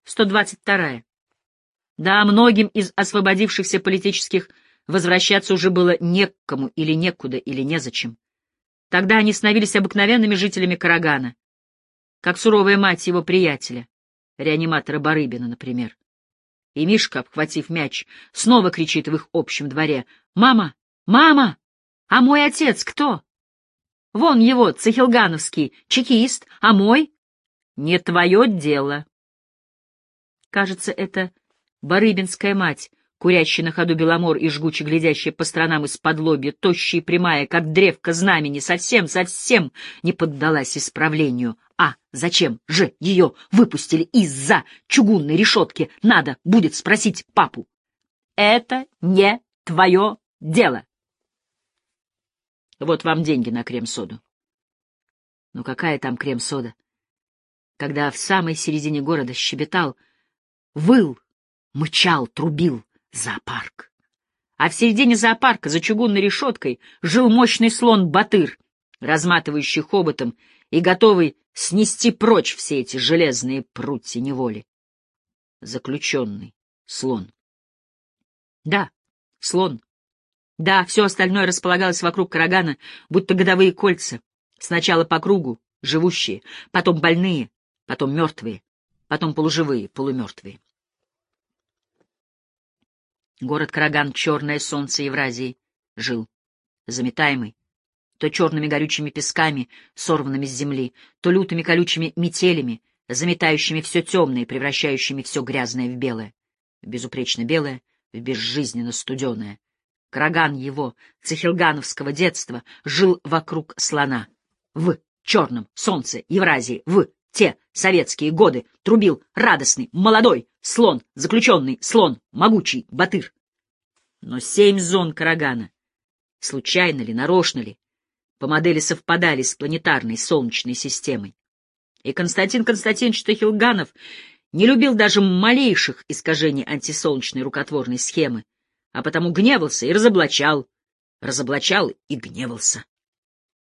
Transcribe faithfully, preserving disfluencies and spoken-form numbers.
сто двадцать вторая. Да, многим из освободившихся политических возвращаться уже было некому или некуда, или незачем. Тогда они становились обыкновенными жителями Карагана, как суровая мать его приятеля, реаниматора Барыбина, например. И Мишка, обхватив мяч, снова кричит в их общем дворе: «Мама! Мама! А мой отец кто? Вон его, цехилгановский, чекист, а мой? Не твое дело». Кажется, это барыбинская мать, курящая на ходу беломор и жгуче глядящая по сторонам из-под лобья, тощая и прямая, как древко знамени, совсем-совсем не поддалась исправлению. А зачем же ее выпустили из-за чугунной решетки? Надо будет спросить папу. Это не твое дело. Вот вам деньги на крем-соду. Ну какая там крем-сода? Когда в самой середине города щебетал, выл, мычал, трубил зоопарк. А в середине зоопарка за чугунной решеткой жил мощный слон Батыр, разматывающий хоботом и готовый снести прочь все эти железные прутья неволи. Заключенный слон. Да, слон. Да, все остальное располагалось вокруг Карагана, будто годовые кольца. Сначала по кругу, живущие, потом больные, потом мертвые, потом полуживые, полумертвые. Город Караган, черное солнце Евразии, жил, заметаемый, то черными горючими песками, сорванными с земли, то лютыми колючими метелями, заметающими все темное и превращающими все грязное в белое, в безупречно белое, в безжизненно студеное. Караган его, цехилгановского детства, жил вокруг слона. В черном солнце Евразии, в те советские годы трубил радостный, молодой слон, заключенный слон, могучий Батыр. Но семь зон Карагана, случайно ли, нарочно ли, по модели совпадали с планетарной Солнечной системой. И Константин Константинович Цехилганов не любил даже малейших искажений антисолнечной рукотворной схемы, а потому гневался и разоблачал, разоблачал и гневался.